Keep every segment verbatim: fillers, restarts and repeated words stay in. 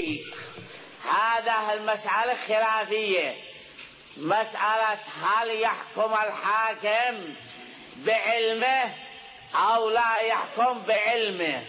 هذا المسألة خلافية، مسألة هل يحكم الحاكم بعلمه أو لا يحكم بعلمه.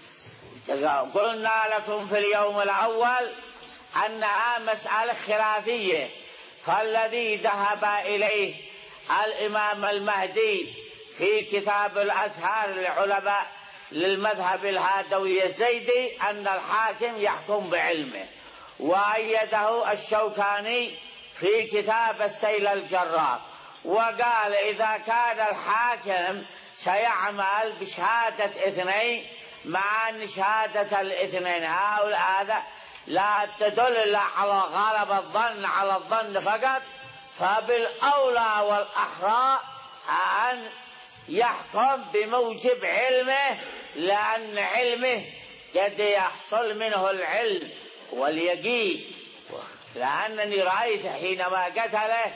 قلنا لكم في اليوم الأول أنها مسألة خلافية، فالذي ذهب إليه الإمام المهدي في كتاب الأزهار للعلماء للمذهب الهادوي الزيدي أن الحاكم يحكم بعلمه، وأيده الشوكاني في كتاب السيل الجرار، وقال إذا كان الحاكم سيعمل بشهادة اثنين مع أن شهادة الاثنين هذا لا تدل إلا على غالب الظن على الظن فقط، فبالأولى والأحرى أن يحكم بموجب علمه، لأن علمه قد يحصل منه العلم واليقين، لأنني رأيت حينما قتله.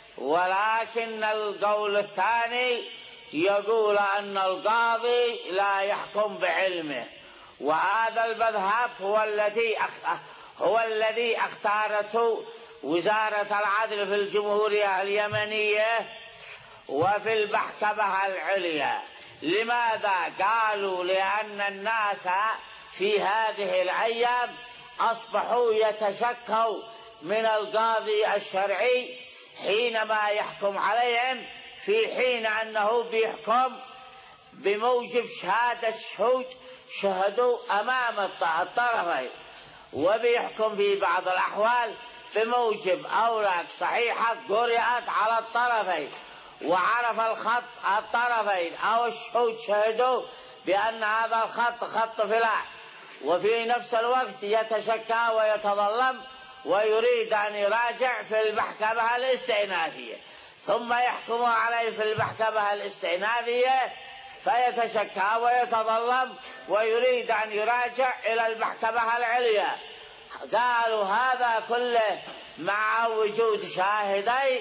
ولكن القول الثاني يقول أن القاضي لا يحكم بعلمه، وهذا المذهب هو الذي هو الذي اختارته وزارة العدل في الجمهورية اليمنية وفي المحكمة العليا. لماذا؟ قالوا لأن الناس في هذه الأيام أصبحوا يتشكوا من القاضي الشرعي حينما يحكم عليهم، في حين أنه بيحكم بموجب شهادة شهود شهدوا أمام الطرفين، وبيحكم في بعض الأحوال بموجب أوراق صحيحة قرأت على الطرفين وعرف الخط الطرفين، أو الشهود شهدوا بأن هذا الخط خط فلان، وفي نفس الوقت يتشكى ويتظلم ويريد أن يراجع في المحكمة الاستئنافية، ثم يحكم عليه في المحكمة الاستئنافية فيتشكى ويتظلم ويريد أن يراجع إلى المحكمة العليا. قالوا هذا كله مع وجود شاهدين،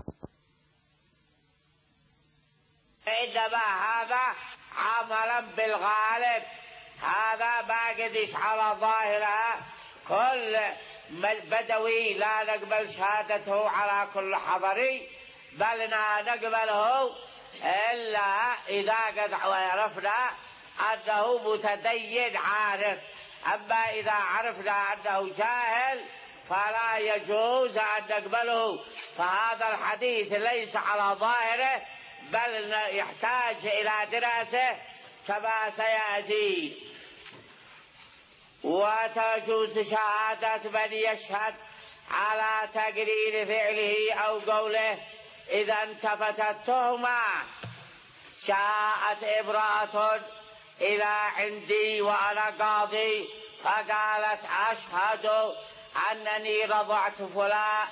عندما هذا عملا بالغالب، هذا ما قدش على ظاهرها. كل بدوي لا نقبل شهادته على كل حضري، بل نقبله إلا إذا قد عرفنا أنه متدين عارف. أما إذا عرفنا أنه جاهل فلا يجوز أن نقبله. فهذا الحديث ليس على ظاهره، بل يحتاج إلى دراسة كما سيأتي. وتجوز شهادة من يشهد على تقرير فعله أو قوله إذا انتفت التهمة. جاءت امرأة إلى عندي وأنا قاضي فقالت أشهد أنني رضعت فلان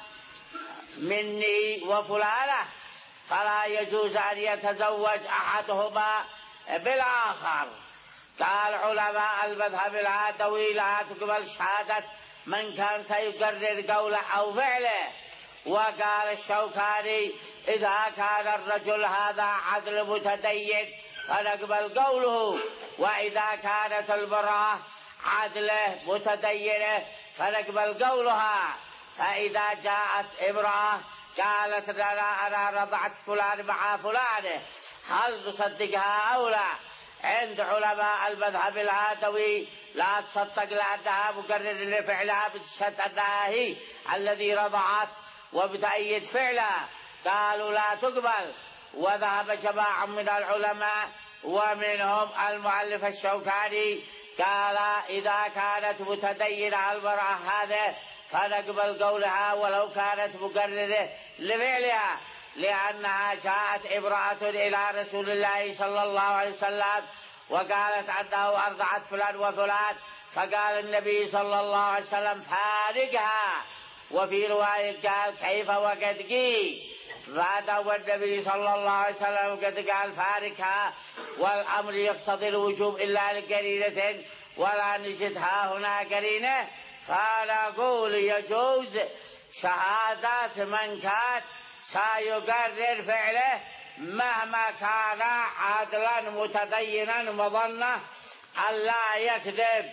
مني وفلانة، فلا يجوز أن يتزوج أحدهما بالآخر. قال علماء المذهب الهادوي لا تقبل شهادة من كان سيقرر قوله أو فعله. وقال الشوكاني إذا كان الرجل هذا عدل متدين فنقبل قوله، وإذا كانت المرأة عدله متدينة فنقبل قولها. فإذا جاءت امرأة قالت لنا أنا رضعت فلان مع فلانة، هل نصدقها أو لا؟ عند علماء المذهب الهادوي لا تصدق لأنها مقرر لفعلها بتشهد أنها هي الذي رضعت وبتأيد فعلها. قالوا لا تقبل. وذهب جماعة من العلماء ومنهم المؤلف الشوكاني قال إذا كانت متدينة المرأة هذا فنقبل قولها ولو كانت مقررة لفعلها، لأنها جاءت امرأة إلى رسول الله صلى الله عليه وسلم وقالت أنه أرضعت فلان وفلان، فقال النبي صلى الله عليه وسلم فارقها. وفي رواية قال كيف وقد قيل، فهذا والنبي صلى الله عليه وسلم قد قال فارقها، والأمر يقتضي الوجوب إلا لقرينة ولا نجدها هنا قرينة. فنقول يجوز شهادات من كان سيقرر فعله مهما كان عادلا متدينا مظنة أن لا يكذب.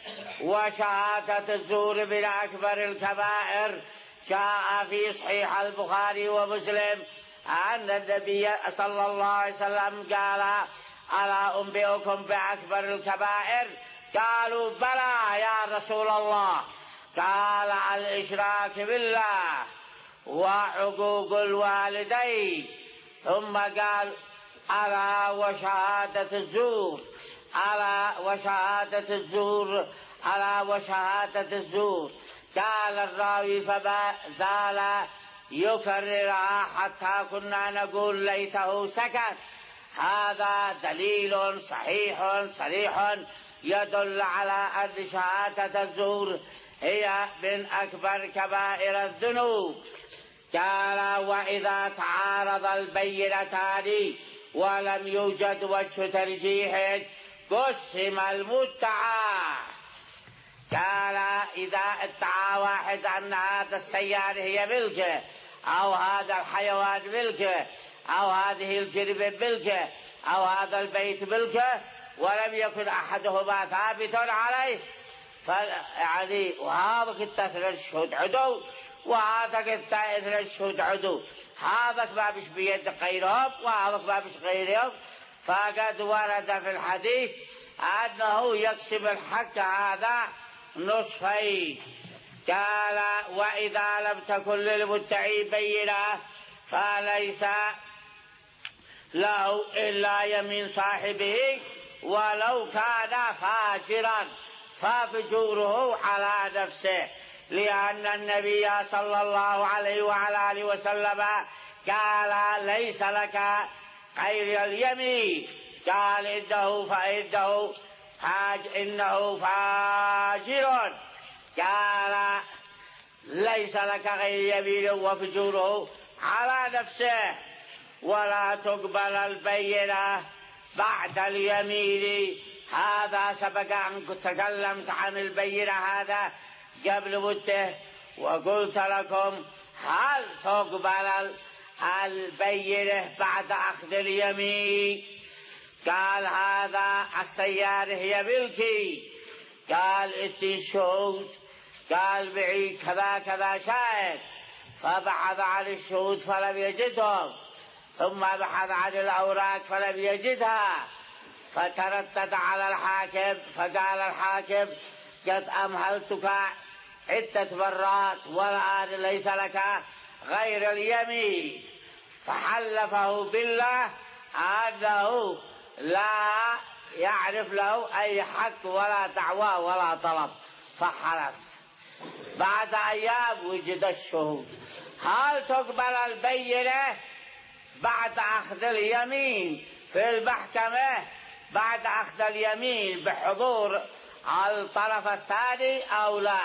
وشهادة الزور من أكبر الكبائر. جاء في صحيح البخاري ومسلم أن النبي صلى الله عليه وسلم قال: ألا أنبئكم بأكبر الكبائر؟ قالوا: بلى يا رسول الله. قال: الإشراك بالله وعقوق الوالدين. ثم قال: ألا وشهادة الزور، ألا وشهادة الزور، ألا وشهادة الزور. قال الراوي: فما زال يكررها حتى كنا نقول ليته سكت. هذا دليل صحيح صريح يدل على أن شهادة الزور هي من أكبر كبائر الذنوب. قال: وإذا تعارض البينتان ولم يوجد وجه ترجيح قسم المدعى. قال: إذا ادعى واحد أن هذا السيارة هي ملكه، أو هذا الحيوان ملكه، أو هذه الجربة ملكه، أو هذا البيت ملكه، ولم يكن أحدهما ثابت عليه، يعني وهذا قد تشهد عدو وهذا قد تشهد عدو، هذا ما بش بيد غيرهم وهذا ما بش غيرهم. فقد ورد في الحديث أنه يقسم الحق هذا نصفين. قال: وإذا لم تكن للمدعي بينة فليس له إلا يمين صاحبه ولو كان فاجرا ففجوره على نفسه، لأن النبي صلى الله عليه وعلى آله وسلم قال: ليس لك غير اليمين. قال: إنه فإنه حاج إنه فاجر. قال: ليس لك غير يمين وفجوره على نفسه. ولا تقبل البينة بعد اليمين. هذا سبق أن تكلمت عن البينة هذا قبل مدة، وقلت لكم هل تقبل البينة بعد أخذ اليمين؟ قال: هذا السيارة هي ملكي. قال: ائتي الشهود. قال: معي كذا كذا شاهد. فبحث عن الشهود فلم يجدهم، ثم بحث عن الأوراق فلم يجدها، فتردد على الحاكم. فقال الحاكم: قد أمهلتك عدة مرات والآن ليس لك غير اليمين. فحلفه بالله أنه لا يعرف له أي حق ولا دعوة ولا طلب، فحلف. بعد أيام وجد الشهود. هل تقبل البينة بعد أخذ اليمين في المحكمة، بعد أخذ اليمين بحضور الطرف الثاني أو لا؟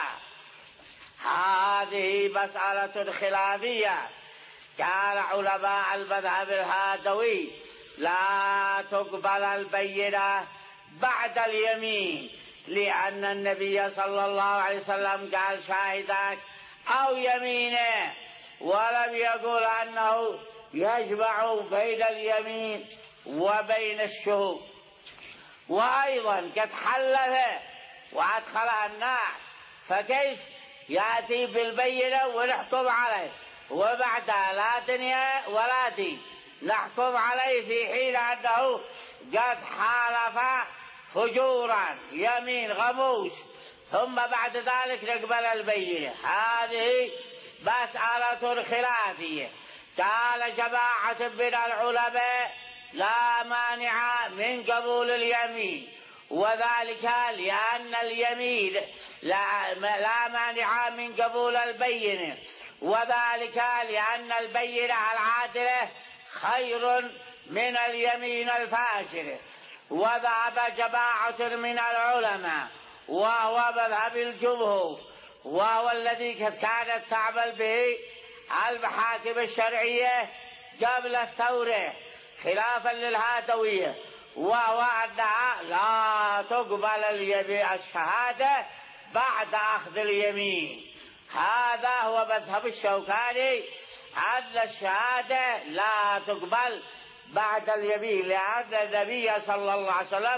هذه مسألة خلافية. قال علماء المذهب الهادوي: لا تقبل البينة بعد اليمين، لأن النبي صلى الله عليه وسلم قال: شاهدك أو يمينه، ولم يقل أنه يجمع بين اليمين وبين الشهود. وأيضا قد حلف وأدخلها الناس، فكيف يأتي بالبينة ونحكم عليه وبعدها لا دنيا ولا دين نحكم عليه في حين أنه قد حالف فجورا يمين غموس، ثم بعد ذلك نقبل البينة؟ هذه مسألة خلافية. قال جماعة من العلماء: لا مانع من قبول اليمين، وذلك لأن اليمين لا, لا مانع من قبول البينة، وذلك لأن البينة العادلة خير من اليمين الفاجر. وذهب جماعة من العلماء وهو مذهب الجمهور، وهو الذي كانت تعمل به المحاكم الشرعية قبل الثورة خلافا للهادوية، وهو أنها لا تقبل اليمين الشهادة بعد أخذ اليمين. هذا هو مذهب الشوكاني، أن الشهادة لا تقبل بعد اليمين، لأن النبي صلى الله عليه وسلم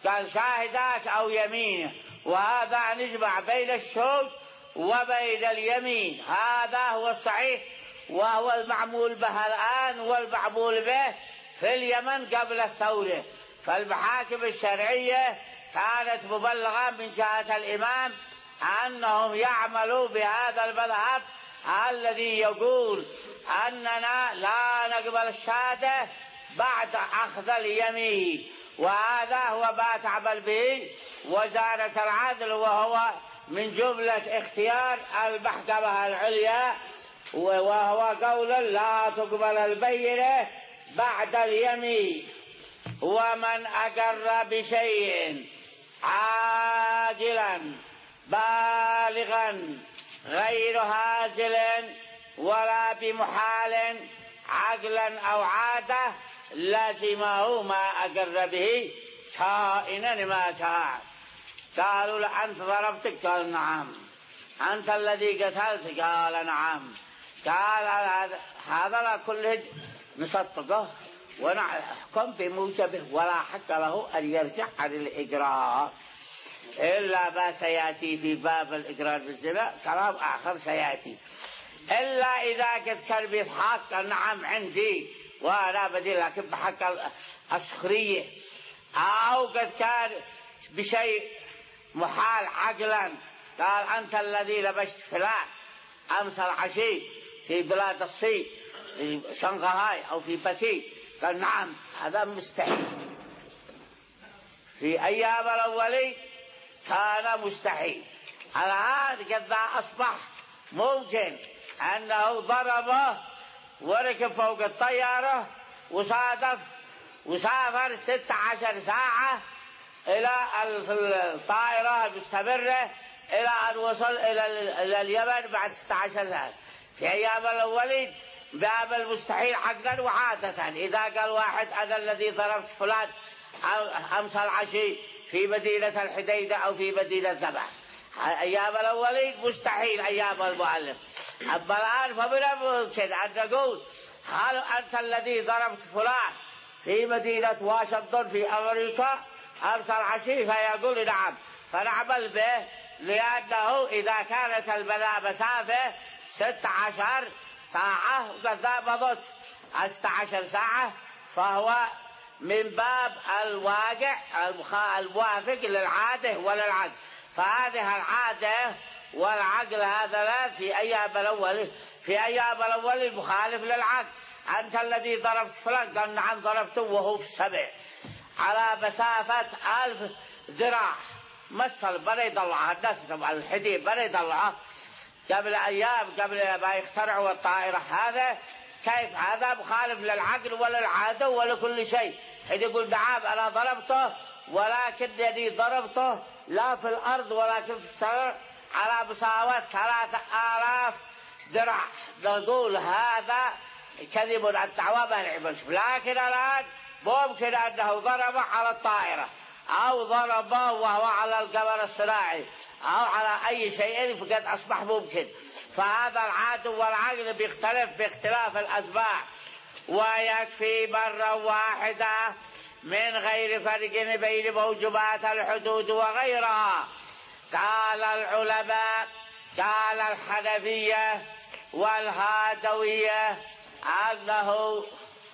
قال شاهدات أو يمينه، وهذا نجمع بين الشهود وبين اليمين، هذا هو الصحيح وهو المعمول به الآن والمعمول به في اليمن قبل الثورة. فالمحاكم الشرعية كانت مبلغة من جهة الإمام أنهم يعملوا بهذا المذهب الذي يقول أننا لا نقبل الشهادة بعد أخذ اليمين، وهذا هو ما تعمل به وزارة العدل، وهو من جملة اختيار المحكمة العليا، وهو قول لا تقبل البينة بعد اليمين. ومن أقر بشيء عاجلا بالغا غير هازل ولا بمحال عقلا أو عادة لازمه ما أقر به كائنا ما كان. قالوا له أنت ضربتك؟ قال نعم. أنت الذي قتلت؟ قال نعم. قال هذا كله نصدقه ونحكم بموجبه ولا حق له أن يرجع عن الإقرار إلا ما سيأتي في باب الإقرار بالزنا، كلام آخر سيأتي، إلا إذا قد كان بحق نعم عندي وأنا بدي لكن بحق السخرية، أو قد كان بشيء محال عقلا. قال أنت الذي لبست فلان أمس العشي في بلاد الصين في شنغهاي أو في بكين، قال نعم هذا مستحيل. في أيام الأولين كان مستحيل، الآن قد أصبح ممكن أنه ضربه وركب فوق الطيارة وصادف وسافر ستة عشر ساعة إلى الطائرة المستمرة إلى أن وصل إلى اليمن بعد ستة عشر ساعة. في أيام الأولين باب المستحيل عقلا وعادة، إذا قال واحد أنا الذي ضربت فلان أمس العشي في مدينة الحديدة أو في مدينة ذبح، أيام الأولين مستحيل أيام المؤلف. أما الآن فمن الممكن أن نقول هل أنت الذي ضربت فلان في مدينة واشنطن في أمريكا أمس العشي؟ فيقول نعم، فنعمل به، لأنه إذا كانت المسافة ستة عشر ساعة وقد مضت ستة عشر ساعة فهو من باب الواقع الموافق للعادة وللعقل. فهذه العادة والعقل هذا لا في أيام الأول في أيام الأول مخالف للعقل. أنت الذي ضربت فلان؟ قال نعم ضربته وهو في السبع على مسافة ألف ذراع. مثل بريد الله الناس طبعا الحديد بريد الله قبل أيام قبل ما يخترعوا الطائرة، هذا كيف هذا مخالف للعقل وللعادة ولكل شيء. حين يقول نعم أنا ضربته ولكنني ضربته لا في الأرض ولكن في السماء على مساواة ثلاثة آلاف ذراع، نقول هذا كذب عن الدعوة ما نعمل. لكن الآن ممكن أنه ضرب على الطائرة أو ضربه وهو على القمر الصناعي أو على أي شيء، فقد أصبح ممكن. فهذا العاد والعقل بيختلف باختلاف الأسباب، ويكفي مرة واحدة من غير فرق بين موجبات الحدود وغيرها. قال العلماء قال الحنفية والهادوية أنه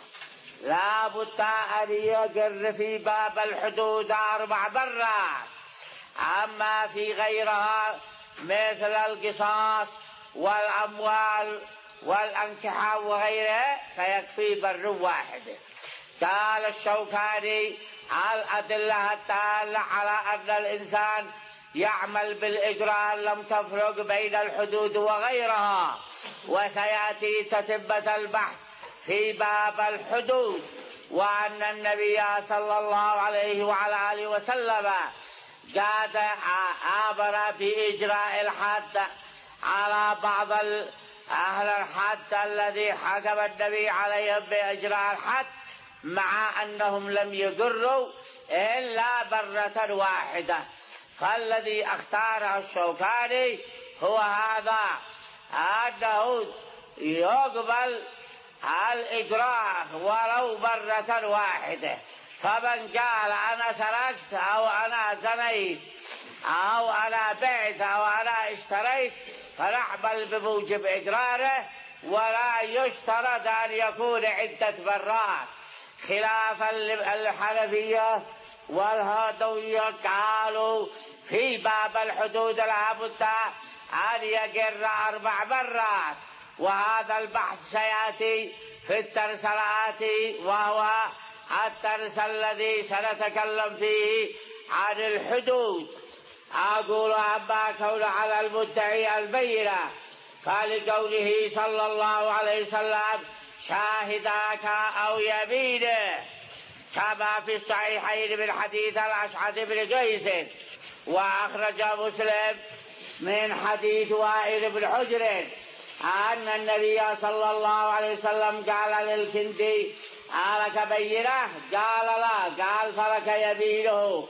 لا بد أن يقر في باب الحدود أربع مرات، أما في غيرها مثل القصاص والأموال والأنكحة وغيرها فيكفي بر واحد. قال الشوكاني الأدلة الدالة على أن الإنسان يعمل بالإقرار لم تفرق بين الحدود وغيرها، وسيأتي تتمة البحث في باب الحدود. وأن النبي صلى الله عليه وعلى آله وسلم قد أمر بإجراء الحد على بعض أهل الحد الذي حكم النبي عليهم بإجراء الحد، مع أنهم لم يقروا إلا برة واحدة. فالذي اختاره الشوكاني هو هذا، أنه يقبل الإقرار ولو مرة واحدة. فمن قال أنا سرقت أو أنا زنيت أو أنا بعت أو أنا اشتريت فنعمل بموجب إقراره، ولا يشترط أن يكون عدة مرات، خلافا الحنفية والهادوية قالوا في باب الحدود لا بد أن يقر أربع مرات. وهذا البحث سيأتي في الدرس الآتي، وهو الدرس الذي سنتكلم فيه عن الحدود. أقول أما كون على المدعي البينة فلقوله صلى الله عليه وسلم شاهداك أو يمينه، كما في الصحيحين من حديث الأشعث بن قيس، وأخرج مسلم من حديث وائل بن حجر أن النبي صلى الله عليه وسلم قال للكندي ألك بينة؟ قال لا، قال فلك يمينه.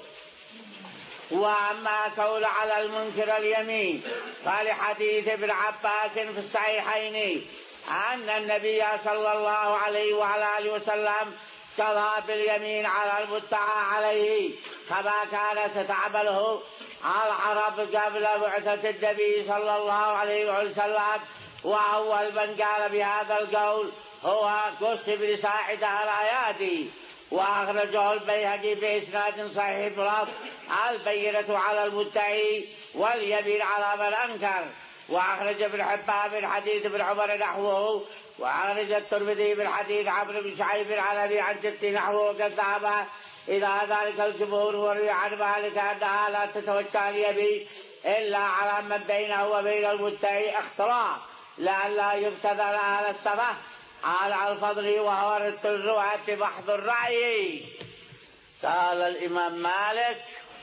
وأما كون على المنكر اليمين فلحديث ابن عباس في الصحيحين أن النبي صلى الله عليه وعلى آله وسلم قضى باليمين على المدعى عليه كما كانت تعمله العرب قبل بعثة النبي صلى الله عليه وسلم. وأول من قال بهذا القول هو قس بن ساعدة الآياتي، وأخرجه البيهقي بإسناد صحيح بلفظ البينة على المدعي واليمين على من أنكر. وأخرج ابن حبان من حديث ابن عمر نحوه، وأخرج الترمذي من حديث عمرو بن شعيب عن أبي عن جدي نحوه، وقد ذهب إلى ذلك الجمهور. وروي عن مالك أنها لا تتوجه اليمين إلا على من بينه وبين المدعي اختلاط، لئلا يبتدى على السمح على الفضل، وهو رد الرواة بمحض الرأي. قال الإمام مالك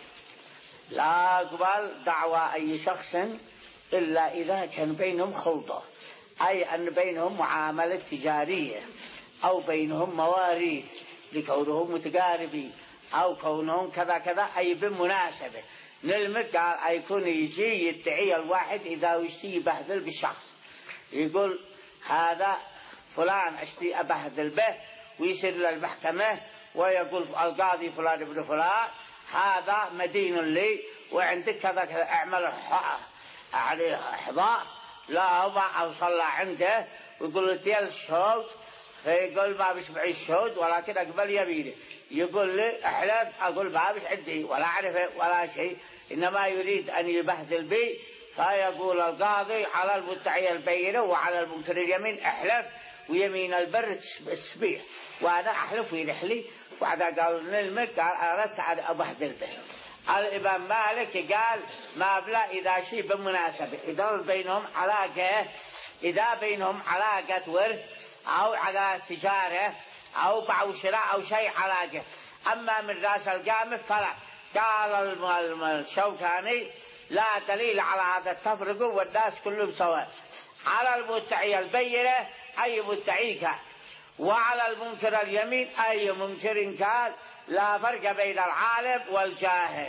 لا أقبل دعوى أي شخص إلا إذا كان بينهم خلطة، أي أن بينهم معاملة تجارية أو بينهم مواريث لكونهم متقاربين أو كونهم كذا كذا، أي بمناسبة. نلمك قال أيكون يجي يدعي الواحد إذا يشتي يبهدل بالشخص، يقول هذا فلان أشتي أبهدل به، ويصير للمحكمة ويقول القاضي فلان ابن فلان هذا مدين لي وعندك كذا كذا، اعمل عليه إحضار لا ما أوصل عنده، ويقول له تيل الشهود، فيقول ما بشبع الشهود ولكن أقبل يمينه. يقول لي احلف، أقول ما بش عندي ولا أعرفه ولا شيء، إنما يريد أن يبهدل بي. فيقول القاضي على المدعي البينة وعلى المنكر اليمين احلف، ويمين البر السبيح، وأنا أحلف وينحلي. وبعد قالوا نلمك قال أردت أن أبهدل به. الإمام مالك قال ما بلا إذا شيء بمناسبة، إذا بينهم علاقة، إذا بينهم علاقة ورث أو علاقة تجارة أو باع وشراء أو شيء علاقة. أما من رأس القامة فلا. قال الشوكاني لا دليل على هذا التفرق والناس كلهم سواء. على المدعي البينة أي مدعي كان، وعلى المنكر اليمين أي منكر كان، لا فرق بين العالم والجاهل.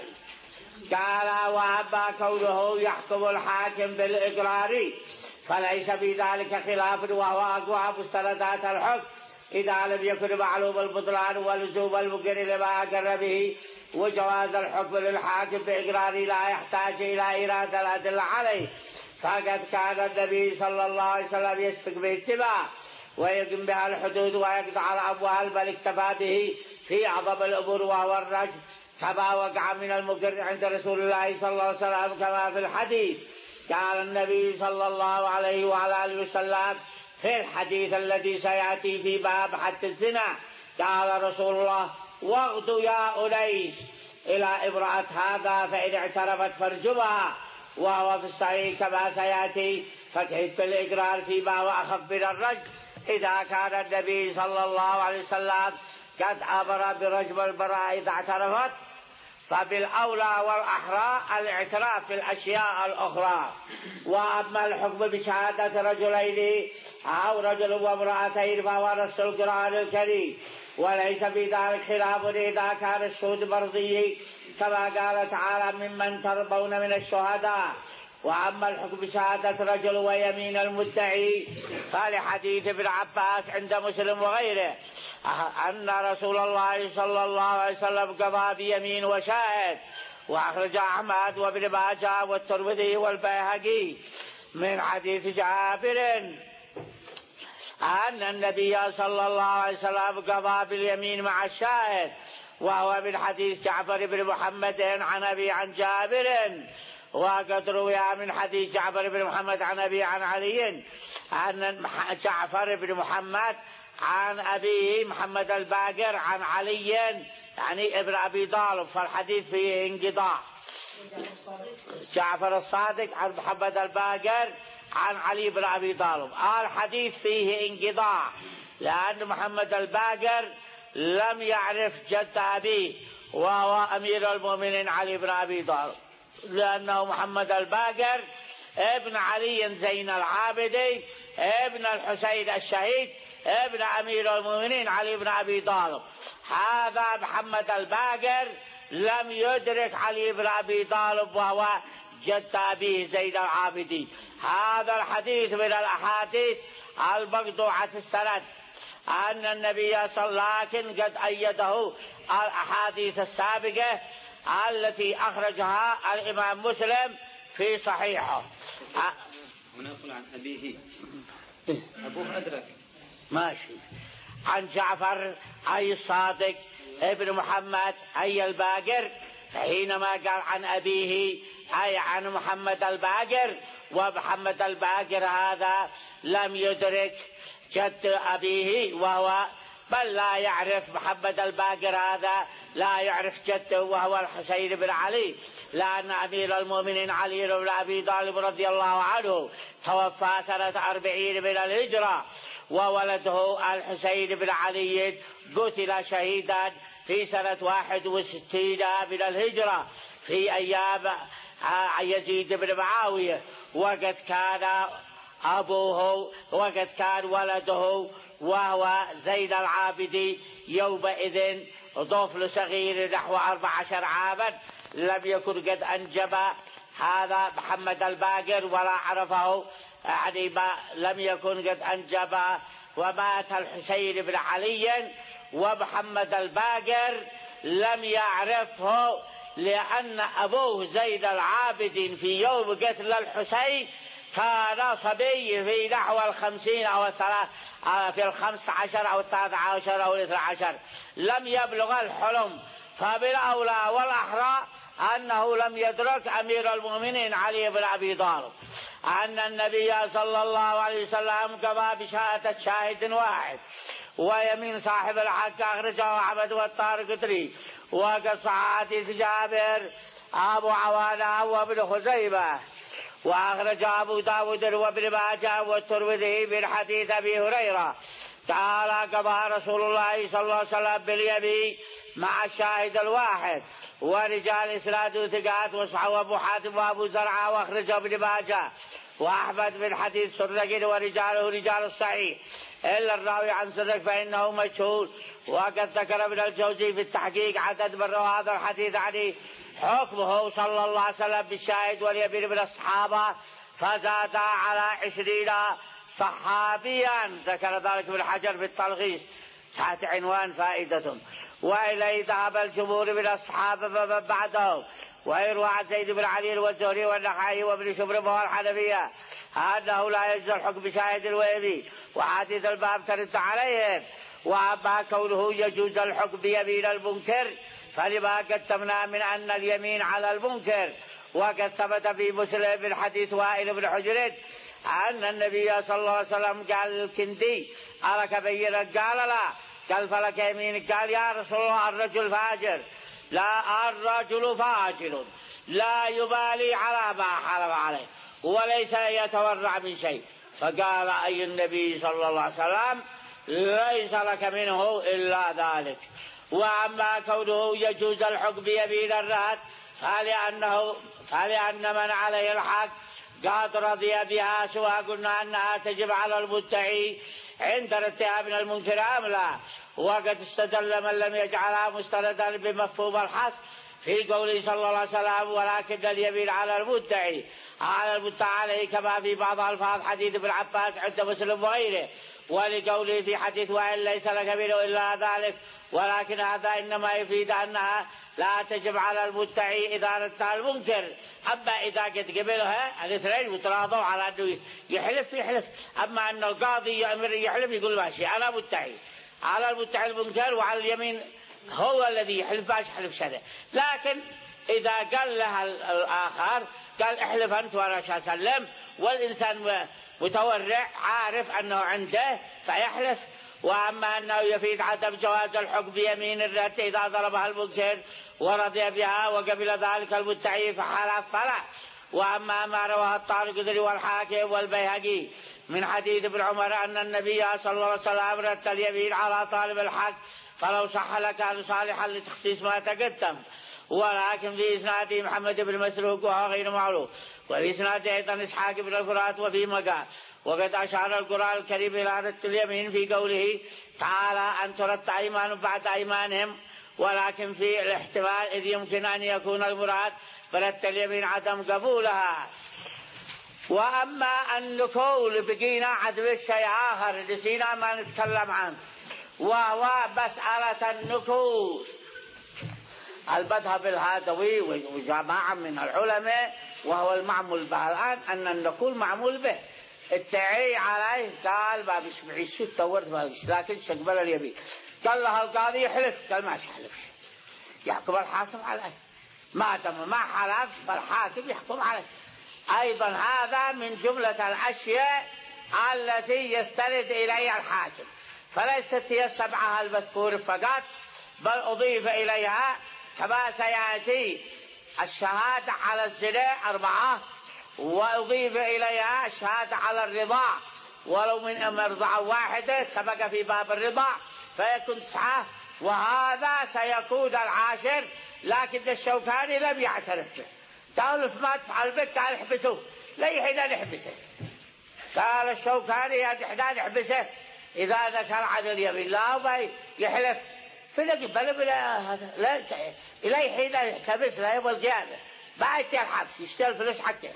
قال وأما كونه يحكم الحاكم بالإقرار فليس في ذلك خلاف، وهو أقوى مستندات الحكم إذا لم يكن معلوم البطلان ولزوم المقر لما أقر به، وجواز الحكم للحاكم بإقرار لا يحتاج إلى إرادة الأدلة عليه. فقد كان النبي صلى الله عليه وسلم يسفك باتباع ويقم بها الحدود ويقضي على أموال بل اكتفى به في أعظم الأمور وهو الرجم، كما وقع من المقر عند رسول الله صلى الله عليه وسلم كما في الحديث. قال النبي صلى الله عليه وعلى آله وسلم في الحديث الذي سيأتي في باب حد الزنا، قال رسول الله واغدوا يا أنيس إلى امرأة هذا فإن اعترفت فارجمها، وهو في الصحيح كما سيأتي. فكيف بالإقرار فيما هو أخف من الرجم إذا كان النبي صلى الله عليه وسلم قد أمر برجم المرأة إذا اعترفت، فبالأولى والأحرى الاعتراف في الأشياء الأخرى. وأما الحكم بشهادة رجلين أو رجل وامرأتين فهو نص القرآن الكريم، وليس في ذلك خلاف إذا كان الشهود مرضي، كما قال تعالى ممن ترضون من الشهداء وأما الحكم بشهادة رجل ويمين المدعي فلحديث ابن عباس عند مسلم وغيره أن رسول الله صلى الله عليه وسلم قضى بيمين وشاهد، وأخرج أحمد وابن ماجه والترمذي والبيهقي من حديث جابر أن النبي صلى الله عليه وسلم قضى باليمين مع الشاهد، وهو من حديث جعفر بن محمد عن أبي عن جابر. وقد روي من حديث جعفر بن محمد عن أبي عن علي أن جعفر بن محمد عن أبيه محمد الباقر عن علي يعني ابن أبي طالب، فالحديث فيه انقطاع. جعفر الصادق عن محمد الباقر عن علي بن أبي طالب، الحديث فيه انقطاع لأن محمد الباقر لم يعرف جد أبيه وهو أمير المؤمنين علي بن أبي طالب، لأنه محمد الباقر ابن علي زين العابدين ابن الحسين الشهيد ابن أمير المؤمنين علي بن أبي طالب. هذا محمد الباقر لم يدرك علي بن أبي طالب وهو جد أبيه زين العابدين. هذا الحديث من الأحاديث المقطوعة السند أن النبي صلى الله عليه وسلم لكن قد أيده الأحاديث السابقة التي أخرجها الإمام مسلم في صحيحه. ونقل عن أبيه أبوه أدرك ماشي عن جعفر أي الصادق ابن محمد أي الباقر، فحينما قال عن أبيه أي عن محمد الباقر، ومحمد الباقر هذا لم يدرك جد أبيه وهو بل لا يعرف محمد الباقر هذا لا يعرف جده وهو الحسين بن علي، لأن أمير المؤمنين علي بن أبي طالب رضي الله عنه توفى سنة أربعين من الهجرة، وولده الحسين بن علي قتل شهيدا في سنة واحد وستين من الهجرة في أيام يزيد بن معاوية، وقد كان أبوه وقد كان ولده وهو زين العابدين يومئذ طفل صغير نحو أربع عشر عاما، لم يكن قد أنجب هذا محمد الباقر ولا عرفه، يعني ما لم يكن قد أنجب. ومات الحسين بن علي ومحمد الباقر لم يعرفه، لأن أبوه زين العابدين في يوم قتل الحسين كان صبي في نحو الخمسين أو الثلاث في الخمس عشر أو الثلاث عشر أو الاثنى عشر، لم يبلغ الحلم، فبالأولى والأحرى أنه لم يدرك أمير المؤمنين علي بن أبي طالب أن النبي صلى الله عليه وسلم قضى بشهادة شاهد واحد ويمين صاحب الحق، أخرجه أحمد والطارقطري. وقد صح حديث جابر أبو عوانة وابن خزيمة، وأخرج أبو داود وابن ماجه والترمذي من حديث أبي هريرة تعالى قضى رسول الله صلى الله عليه وسلم باليمين مع الشاهد الواحد، ورجال إسناد ثقات وصححه أبو حاتم وأبو زرعة، وأخرجه ابن ماجه وأحمد من حديث سرق ورجاله رجال الصحيح إلا الراوي عن سرق فإنه مجهول. وقد ذكر ابن الجوزي في التحقيق عدد من روى هذا الحديث عنه حكمه صلى الله عليه وسلم بالشاهد واليمين من الصحابة، فزاد على عشرين صحابيا، ذكر ذلك ابن حجر في التلخيص تحت عنوان فائدة. وإليه ذهب الجمهور من الصحابة فمن بعدهم، ويروى عن زيد بن علي والزهري والنخعي وابن شبرم والحنفية أنه لا يجوز الحكم بشاهد الويمين، وحديث الباب ترد عليهم. وأما كونه يجوز الحكم بيمين المنكر فلما قدمنا من أن اليمين على المنكر. وقد ثبت في مسلم من حديث وائل بن حجر أن النبي صلى الله عليه وسلم قال للكندي ألك بينا؟ قال لا. قال فلك يمين؟ قال يا رسول الله الرجل فاجر. لا، الرجل فاجر لا يبالي على ما حرم عليه وليس يتورع من شيء. فقال أي النبي صلى الله عليه وسلم ليس لك منه إلا ذلك. وأما كونه يجوز الحكم بيمين الرهن فلأنه فلأن من عليه الحق قد رضي بها، سواء قلنا أنها تجب على المدعي عند الاتهام من المنكر أم لا. وقد استدل من لم يجعلها مستندا بمفهوم الحصر في قوله صلى الله عليه وسلم ولكن اليمين على المدعي على المدعى عليه كما في بعض ألفاظ حديث ابن عباس عند مسلم وغيره، ولقوله في حديث وإن ليس لك منه إلا ذلك، ولكن هذا إنما يفيد أنها لا تجب على المدعي إذا ردها المنكر. أما إذا قد قبلها الاثنين وتراضوا على أنه يحلف يحلف، أما أن القاضي يأمر يحلف يقول ماشي أنا مدعي، على المدعي المنكر وعلى اليمين هو الذي يحلف باش يحلف شذا. لكن إذا قال لها الآخر قال احلف أنت وأنا أسلم، والإنسان متورع عارف أنه عنده فيحلف. وأما أنه يفيد عدم جواز الحكم بيمين الرد إذا ضربها المنكر ورضي بها وقبل ذلك المدعي فحال الصلاة. وأما ما رواه الطارق والحاكم والبيهقي من حديث ابن عمر أن النبي صلى الله عليه وسلم رد اليمين على طالب الحق فلو صح لكان صالحا لتخصيص ما تقدم، ولكن في إسناده محمد بن مسروق وهو غير معروف، وفي إسناده أيضا إسحاق بن الفرات وفي مقال. وقد أشار القرآن الكريم إلى رد اليمين في قوله تعالى أن ترد أيمان بعد أيمانهم، ولكن في الاحتمال إذ يمكن أن يكون المراد برد اليمين عدم قبولها. وأما النكول بقينا عدو الشيء آخر نسينا ما نتكلم عنه، وهو مسألة النكول. المذهب الهادوي وجماعة من العلماء وهو المعمول به الآن أن النكول معمول به. التعي عليه قال ما بيسمعي السوء تورث مالش، لكن شقبل اليمين قال له القاضي يحلف قال ما يحلفش، يحكم الحاكم عليه، ما دام ما حلفش فالحاكم يحكم عليه. أيضا هذا من جملة الأشياء التي يستند إليها الحاكم، فليست هي السبعة المذكورة فقط، بل أضيف إليها كما سيأتي الشهادة على الزنا أربعة، وأضيف إليها الشهادة على الرضاع ولو من مرضعة واحدة سبق في باب الرضاع فيكون تسعة، وهذا سيكون العاشر. لكن الشوكاني لم يعترف به، قال ما تفعل بك قال احبسه، لا حين نحبسه. قال الشوكاني يا حين نحبسه إذا ذكر عن اليمين لا بي يحلف فلقي بلا بلا هذا لا إلى حين يحتبس لا يوم القيامة ما يتي الحبس يشتري فلوس حقه.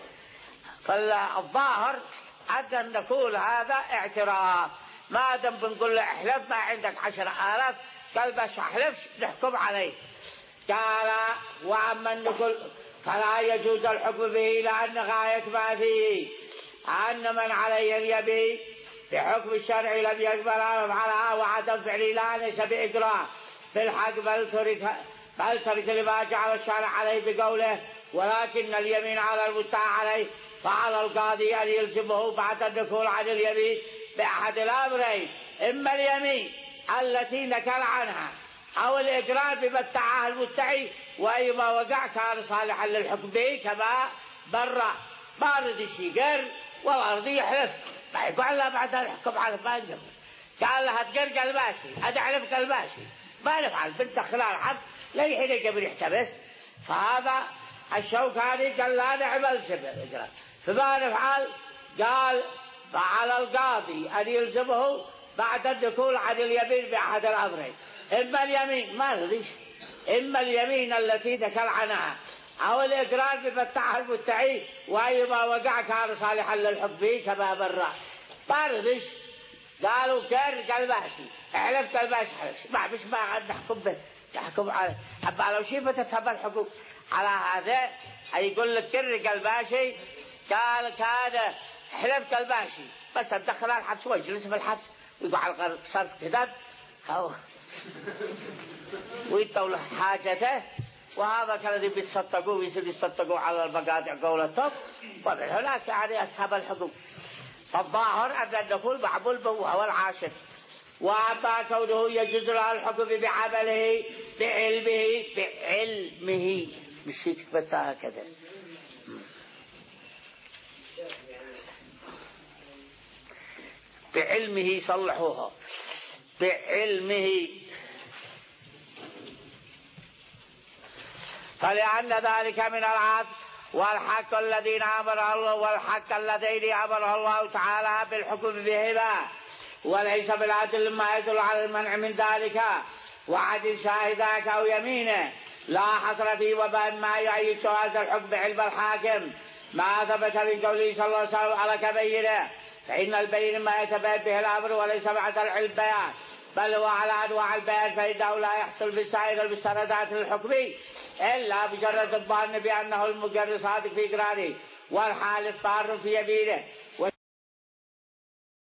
فالظاهر عدم نقول هذا اعتراف، ما دام بنقول له احلف ما عندك عشر آلاف قال باش احلفش نحكم عليه. قال وأما النقول فلا يجوز الحكم به لأن غاية ما فيه أن من عليه اليمين بحكم الشرع لم يقبل على وعدم فعله لا ليس بإجراء في الحق بل ترك بل ترك لما جعل الشرع عليه بقوله ولكن اليمين على المدعى عليه، فعلى القاضي أن يلزمه بعد الدخول عن اليمين بأحد الأمرين، إما اليمين التي نكل عنها أو الإقرار بما ادعاه المدعي، وأيما وقع كان صالحا للحكم به كما برا بارد الشيقر والأرض يحلف ما يقول الله بعد الحكم على ما يقبل. قال لها تقر قال ماشي أدع حلف قال ماشي ما نفعل بنت خلال الحبس لا يحين قبل يحتبس. فهذا الشوكاني قال لا نعمل سبب إقرار فما نفعل. قال فعلى القاضي أن يلزمه بعد الدخول عن اليمين بأحد الأمرين، إما اليمين ما رضيش إما اليمين التي ذكر عنها أو الإقرار بفتح المدعي، وأيما وقع كان صالحا للحكم به كما برا ما رضيش. قالوا كر قال ماشي احلف قال ماشي حلف ما مش ما عاد نحكم به تحكم على أبا لو شيء تفهم الحكم على هذا. يقول لك كر قال ماشي قال كان حلف قال ماشي بس ادخل الحبس ويجلس في الحبس ويقع صرف كذب أو ويطول حاجته. وهذا الذي بيتصدقوا ويصير يتصدقوا على المقاطع قولتهم، ومن هناك يعني أصحاب الحكم. فالظاهر أن الدخول معمول به وهو العاشر. وأما كونه يجوز له الحكم بعمله بعلمه بعلمه مش يكتبتها هكذا بعلمه صلحوها بعلمه، فلأن ذلك من العدل والحق الذين أمره الله والحق الذين أمره الله تعالى بالحكم بهما، وليس بالعدل ما يدل على المنع من ذلك. وعد شاهداك أو يمينه لا حصر فيه وبأن ما يعيد جواز الحكم بعلم الحاكم ما ثبت من قوله صلى الله عليه وسلم على كبينه، فإن البين ما يتبين به الأمر وليس بعد العلم بيان، بل هو على أنواع البيان، فإنه لا يحصل بسائر المستندات الحكم إلا بجرد الظن بأنه المقر صادق في إقراره والحالف بار في يمينه